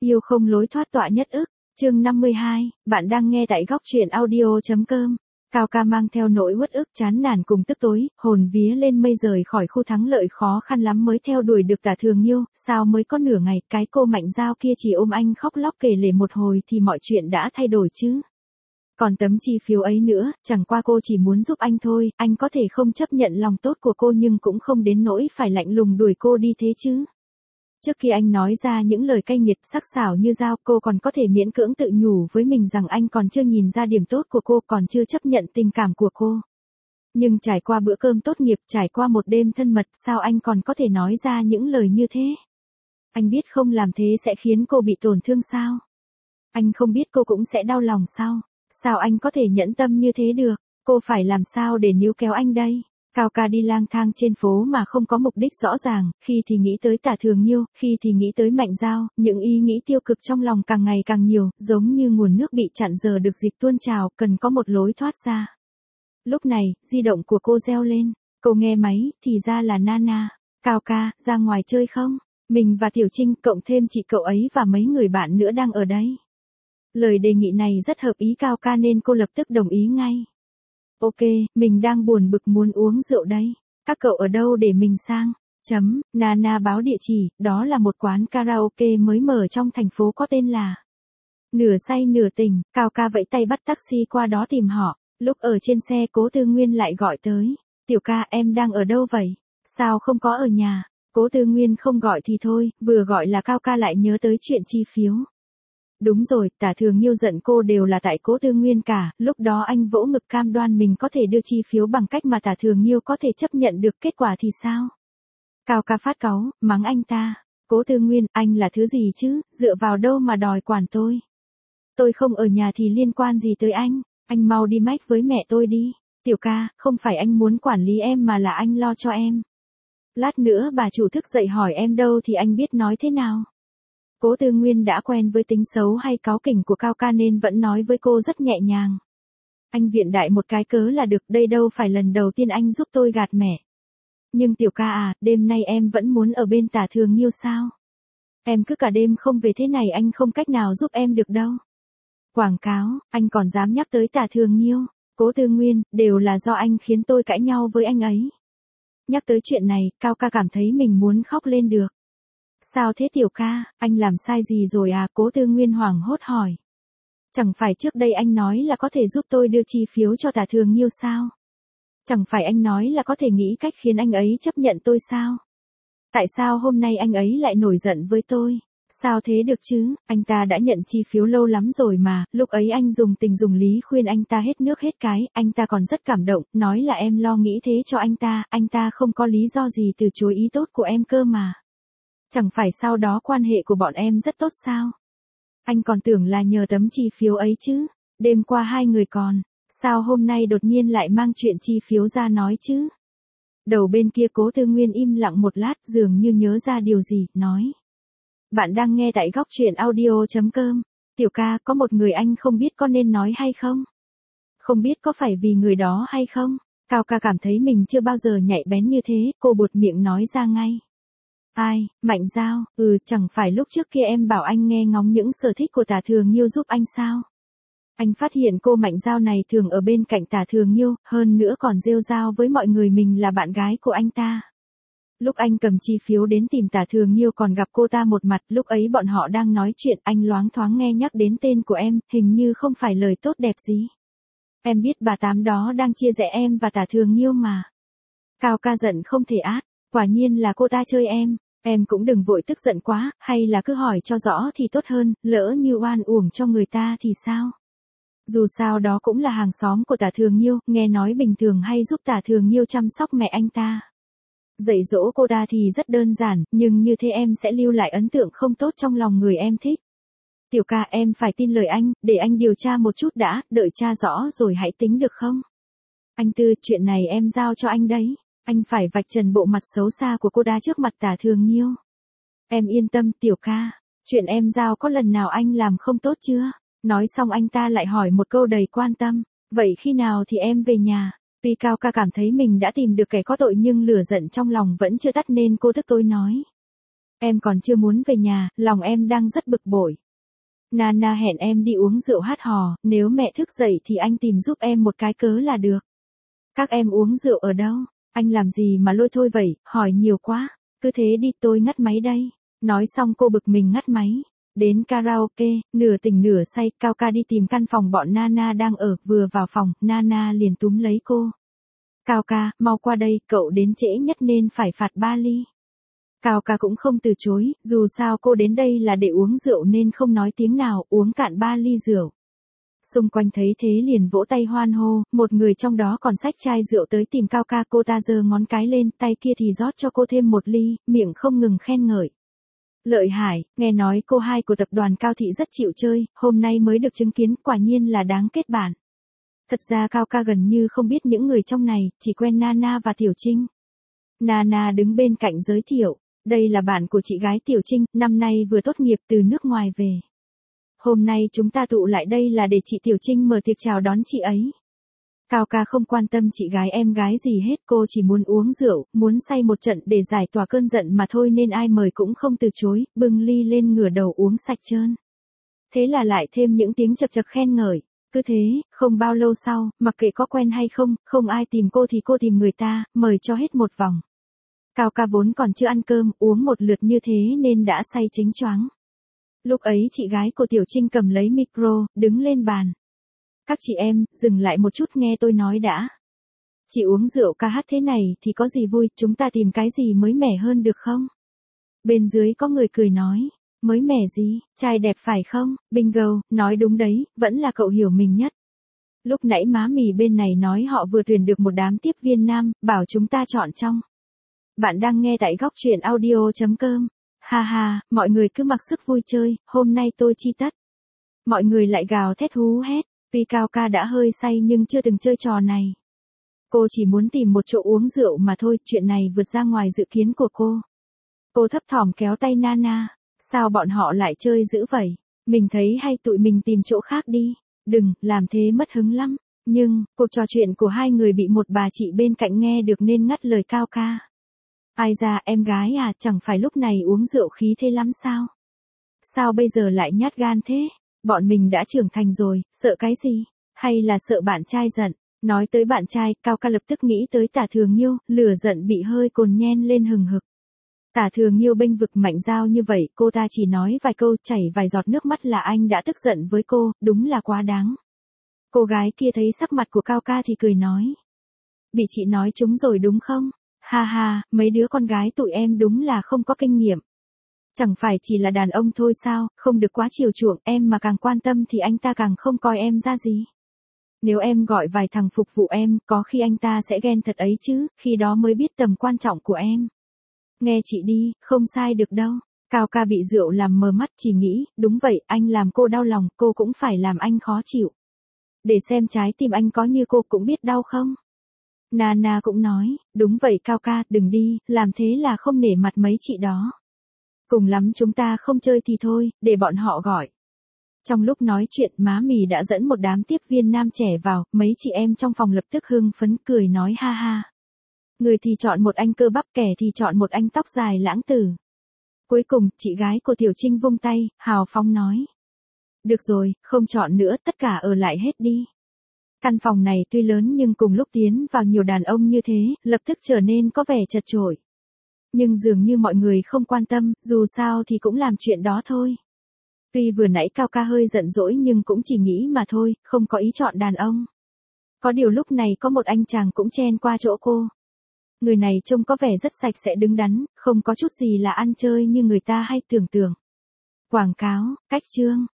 Yêu không lối thoát tọa nhất ức, chương 52, bạn đang nghe tại góc truyện audio.com. Cao ca mang theo nỗi uất ức chán nản cùng tức tối, hồn vía lên mây rời khỏi khu thắng lợi khó khăn lắm mới theo đuổi được Tả Thường Nhiêu, sao mới có nửa ngày, cái cô Mạnh Giao kia chỉ ôm anh khóc lóc kể lể một hồi thì mọi chuyện đã thay đổi chứ. Còn tấm chi phiếu ấy nữa, chẳng qua cô chỉ muốn giúp anh thôi, anh có thể không chấp nhận lòng tốt của cô nhưng cũng không đến nỗi phải lạnh lùng đuổi cô đi thế chứ. Trước khi anh nói ra những lời cay nghiệt sắc sảo như dao, cô còn có thể miễn cưỡng tự nhủ với mình rằng anh còn chưa nhìn ra điểm tốt của cô, còn chưa chấp nhận tình cảm của cô. Nhưng trải qua bữa cơm tốt nghiệp, trải qua một đêm thân mật, sao anh còn có thể nói ra những lời như thế? Anh biết không làm thế sẽ khiến cô bị tổn thương sao? Anh không biết cô cũng sẽ đau lòng sao? Sao anh có thể nhẫn tâm như thế được? Cô phải làm sao để níu kéo anh đây? Cao ca đi lang thang trên phố mà không có mục đích rõ ràng, khi thì nghĩ tới Tả Thường Nhiêu, khi thì nghĩ tới Mạnh Giao, những ý nghĩ tiêu cực trong lòng càng ngày càng nhiều, giống như nguồn nước bị chặn giờ được dịch tuôn trào, cần có một lối thoát ra. Lúc này, di động của cô reo lên, cô nghe máy, thì ra là Nana. Cao ca, ra ngoài chơi không? Mình và Tiểu Trinh, cộng thêm chị cậu ấy và mấy người bạn nữa đang ở đấy. Lời đề nghị này rất hợp ý Cao ca nên cô lập tức đồng ý ngay. Ok, mình đang buồn bực muốn uống rượu đây. Các cậu ở đâu để mình sang? Nana báo địa chỉ, đó là một quán karaoke mới mở trong thành phố có tên là Nửa Say Nửa Tỉnh. Cao ca vẫy tay bắt taxi qua đó tìm họ. Lúc ở trên xe Cố Tư Nguyên lại gọi tới. Tiểu ca, em đang ở đâu vậy? Sao không có ở nhà? Cố Tư Nguyên không gọi thì thôi, vừa gọi là Cao ca lại nhớ tới chuyện chi phiếu. Đúng rồi, Tả Thường Nhiêu giận cô đều là tại Cố Tư Nguyên cả, lúc đó anh vỗ ngực cam đoan mình có thể đưa chi phiếu bằng cách mà Tả Thường Nhiêu có thể chấp nhận được, kết quả thì sao? Cao ca phát cáu, mắng anh ta. Cố Tư Nguyên, anh là thứ gì chứ, dựa vào đâu mà đòi quản tôi? Tôi không ở nhà thì liên quan gì tới anh mau đi mách với mẹ tôi đi. Tiểu ca, không phải anh muốn quản lý em mà là anh lo cho em. Lát nữa bà chủ thức dậy hỏi em đâu thì anh biết nói thế nào? Cố Tư Nguyên đã quen với tính xấu hay cáu kỉnh của Cao ca nên vẫn nói với cô rất nhẹ nhàng. Anh viện đại một cái cớ là được, đây đâu phải lần đầu tiên anh giúp tôi gạt mẹ. Nhưng tiểu ca à, đêm nay em vẫn muốn ở bên Tả Thường Nhiêu sao? Em cứ cả đêm không về thế này anh không cách nào giúp em được đâu. Quảng cáo, anh còn dám nhắc tới Tả Thường Nhiêu. Cố Tư Nguyên, đều là do anh khiến tôi cãi nhau với anh ấy. Nhắc tới chuyện này, Cao ca cảm thấy mình muốn khóc lên được. Sao thế tiểu ca, anh làm sai gì rồi à? Cố Tư Nguyên hoảng hốt hỏi. Chẳng phải trước đây anh nói là có thể giúp tôi đưa chi phiếu cho Tả Thường Nhiêu sao? Chẳng phải anh nói là có thể nghĩ cách khiến anh ấy chấp nhận tôi sao? Tại sao hôm nay anh ấy lại nổi giận với tôi? Sao thế được chứ, anh ta đã nhận chi phiếu lâu lắm rồi mà, lúc ấy anh dùng tình dùng lý khuyên anh ta hết nước hết cái, anh ta còn rất cảm động, nói là em lo nghĩ thế cho anh ta không có lý do gì từ chối ý tốt của em cơ mà. Chẳng phải sau đó quan hệ của bọn em rất tốt sao? Anh còn tưởng là nhờ tấm chi phiếu ấy chứ, đêm qua hai người còn, sao hôm nay đột nhiên lại mang chuyện chi phiếu ra nói chứ? Đầu bên kia Cố Tư Nguyên im lặng một lát dường như nhớ ra điều gì, nói. Bạn đang nghe tại góc truyện audio.com. Tiểu ca, có một người anh không biết có nên nói hay không? Không biết có phải vì người đó hay không? Cao ca cảm thấy mình chưa bao giờ nhạy bén như thế, cô buột miệng nói ra ngay. Ai, Mạnh Giao, chẳng phải lúc trước kia em bảo anh nghe ngóng những sở thích của Tả Thường Nhiêu giúp anh sao? Anh phát hiện cô Mạnh Giao này thường ở bên cạnh Tả Thường Nhiêu, hơn nữa còn rêu rao với mọi người mình là bạn gái của anh ta. Lúc anh cầm chi phiếu đến tìm Tả Thường Nhiêu còn gặp cô ta một mặt, lúc ấy bọn họ đang nói chuyện, anh loáng thoáng nghe nhắc đến tên của em, hình như không phải lời tốt đẹp gì. Em biết bà Tám đó đang chia rẽ em và Tả Thường Nhiêu mà. Cao ca giận không thể át, quả nhiên là cô ta chơi em cũng đừng vội tức giận quá, hay là cứ hỏi cho rõ thì tốt hơn, lỡ như oan uổng cho người ta thì sao? Dù sao đó cũng là hàng xóm của Tả Thường Nhiêu, nghe nói bình thường hay giúp Tả Thường Nhiêu chăm sóc mẹ anh ta. Dạy dỗ cô ta thì rất đơn giản, nhưng như thế em sẽ lưu lại ấn tượng không tốt trong lòng người em thích. Tiểu ca, em phải tin lời anh, để anh điều tra một chút đã, đợi tra rõ rồi hãy tính được không? Anh Tư, chuyện này em giao cho anh đấy. Anh phải vạch trần bộ mặt xấu xa của cô ta trước mặt Tả Thường Nhiêu. Em yên tâm tiểu ca, chuyện em giao có lần nào anh làm không tốt chưa? Nói xong anh ta lại hỏi một câu đầy quan tâm, vậy khi nào thì em về nhà? Tuy Cao ca cảm thấy mình đã tìm được kẻ có tội nhưng lửa giận trong lòng vẫn chưa tắt nên cô tức tối nói. Em còn chưa muốn về nhà, lòng em đang rất bực bội. Nana hẹn em đi uống rượu hát hò, nếu mẹ thức dậy thì anh tìm giúp em một cái cớ là được. Các em uống rượu ở đâu? Anh làm gì mà lôi thôi vậy, hỏi nhiều quá. Cứ thế đi, tôi ngắt máy đây. Nói xong cô bực mình ngắt máy. Đến karaoke, nửa tỉnh nửa say, Cao Ca đi tìm căn phòng bọn Nana đang ở, vừa vào phòng, Nana liền túm lấy cô. Cao Ca, mau qua đây, cậu đến trễ nhất nên phải phạt 3 ly. Cao Ca cũng không từ chối, dù sao cô đến đây là để uống rượu nên không nói tiếng nào, uống cạn 3 ly rượu. Xung quanh thấy thế liền vỗ tay hoan hô, một người trong đó còn xách chai rượu tới tìm Cao Ca, cô ta giơ ngón cái lên, tay kia thì rót cho cô thêm 1 ly, miệng không ngừng khen ngợi. Lợi hại, nghe nói cô hai của tập đoàn Cao Thị rất chịu chơi, hôm nay mới được chứng kiến, quả nhiên là đáng kết bạn. Thật ra Cao Ca gần như không biết những người trong này, chỉ quen Nana và Tiểu Trinh. Nana đứng bên cạnh giới thiệu, đây là bạn của chị gái Tiểu Trinh, năm nay vừa tốt nghiệp từ nước ngoài về. Hôm nay chúng ta tụ lại đây là để chị Tiểu Trinh mở tiệc chào đón chị ấy. Cao Ca không quan tâm chị gái em gái gì hết, cô chỉ muốn uống rượu, muốn say một trận để giải tỏa cơn giận mà thôi nên ai mời cũng không từ chối, bưng ly lên ngửa đầu uống sạch trơn. Thế là lại thêm những tiếng chập chập khen ngợi. Cứ thế, không bao lâu sau, mặc kệ có quen hay không, không ai tìm cô thì cô tìm người ta, mời cho hết một vòng. Cao Ca vốn còn chưa ăn cơm, uống một lượt như thế nên đã say chính choáng. Lúc ấy chị gái của Tiểu Trinh cầm lấy micro, đứng lên bàn. Các chị em, dừng lại một chút nghe tôi nói đã. Chị uống rượu ca hát thế này thì có gì vui, chúng ta tìm cái gì mới mẻ hơn được không? Bên dưới có người cười nói, mới mẻ gì, trai đẹp phải không? Bingo, nói đúng đấy, vẫn là cậu hiểu mình nhất. Lúc nãy má mì bên này nói họ vừa tuyển được một đám tiếp viên nam, bảo chúng ta chọn trong. Bạn đang nghe tại góc truyện audio.com. Ha ha, mọi người cứ mặc sức vui chơi, hôm nay tôi chi tất. Mọi người lại gào thét hú hét, tuy Cao Ca đã hơi say nhưng chưa từng chơi trò này. Cô chỉ muốn tìm một chỗ uống rượu mà thôi, chuyện này vượt ra ngoài dự kiến của cô. Cô thấp thỏm kéo tay Nana, sao bọn họ lại chơi dữ vậy? Mình thấy hay tụi mình tìm chỗ khác đi. Đừng, làm thế mất hứng lắm. Nhưng, cuộc trò chuyện của hai người bị một bà chị bên cạnh nghe được nên ngắt lời Cao Ca. Ai ra em gái à, chẳng phải lúc này uống rượu khí thế lắm sao? Sao bây giờ lại nhát gan thế? Bọn mình đã trưởng thành rồi, sợ cái gì? Hay là sợ bạn trai giận? Nói tới bạn trai, Cao Ca lập tức nghĩ tới Tả Thường Nhiêu, lửa giận bị hơi cồn nhen lên hừng hực. Tả Thường Nhiêu bênh vực Mạnh Dao như vậy, cô ta chỉ nói vài câu chảy vài giọt nước mắt là anh đã tức giận với cô, đúng là quá đáng. Cô gái kia thấy sắc mặt của Cao Ca thì cười nói. Bị chị nói trúng rồi đúng không? Ha ha, mấy đứa con gái tụi em đúng là không có kinh nghiệm. Chẳng phải chỉ là đàn ông thôi sao, không được quá chiều chuộng, em mà càng quan tâm thì anh ta càng không coi em ra gì. Nếu em gọi vài thằng phục vụ em, có khi anh ta sẽ ghen thật ấy chứ, khi đó mới biết tầm quan trọng của em. Nghe chị đi, không sai được đâu. Cao Ca bị rượu làm mờ mắt chỉ nghĩ, đúng vậy, anh làm cô đau lòng, cô cũng phải làm anh khó chịu. Để xem trái tim anh có như cô cũng biết đau không? Nana cũng nói, đúng vậy Cao Ca, đừng đi, làm thế là không nể mặt mấy chị đó. Cùng lắm chúng ta không chơi thì thôi, để bọn họ gọi. Trong lúc nói chuyện má mì đã dẫn một đám tiếp viên nam trẻ vào, mấy chị em trong phòng lập tức hưng phấn cười nói ha ha. Người thì chọn một anh cơ bắp, kẻ thì chọn một anh tóc dài lãng tử. Cuối cùng, chị gái của Tiểu Trinh vung tay, hào phóng nói. Được rồi, không chọn nữa, tất cả ở lại hết đi. Căn phòng này tuy lớn nhưng cùng lúc tiến vào nhiều đàn ông như thế, lập tức trở nên có vẻ chật chội. Nhưng dường như mọi người không quan tâm, dù sao thì cũng làm chuyện đó thôi. Tuy vừa nãy Cao Ca hơi giận dỗi nhưng cũng chỉ nghĩ mà thôi, không có ý chọn đàn ông. Có điều lúc này có một anh chàng cũng chen qua chỗ cô. Người này trông có vẻ rất sạch sẽ đứng đắn, không có chút gì là ăn chơi như người ta hay tưởng tượng. Quảng cáo, cách chương.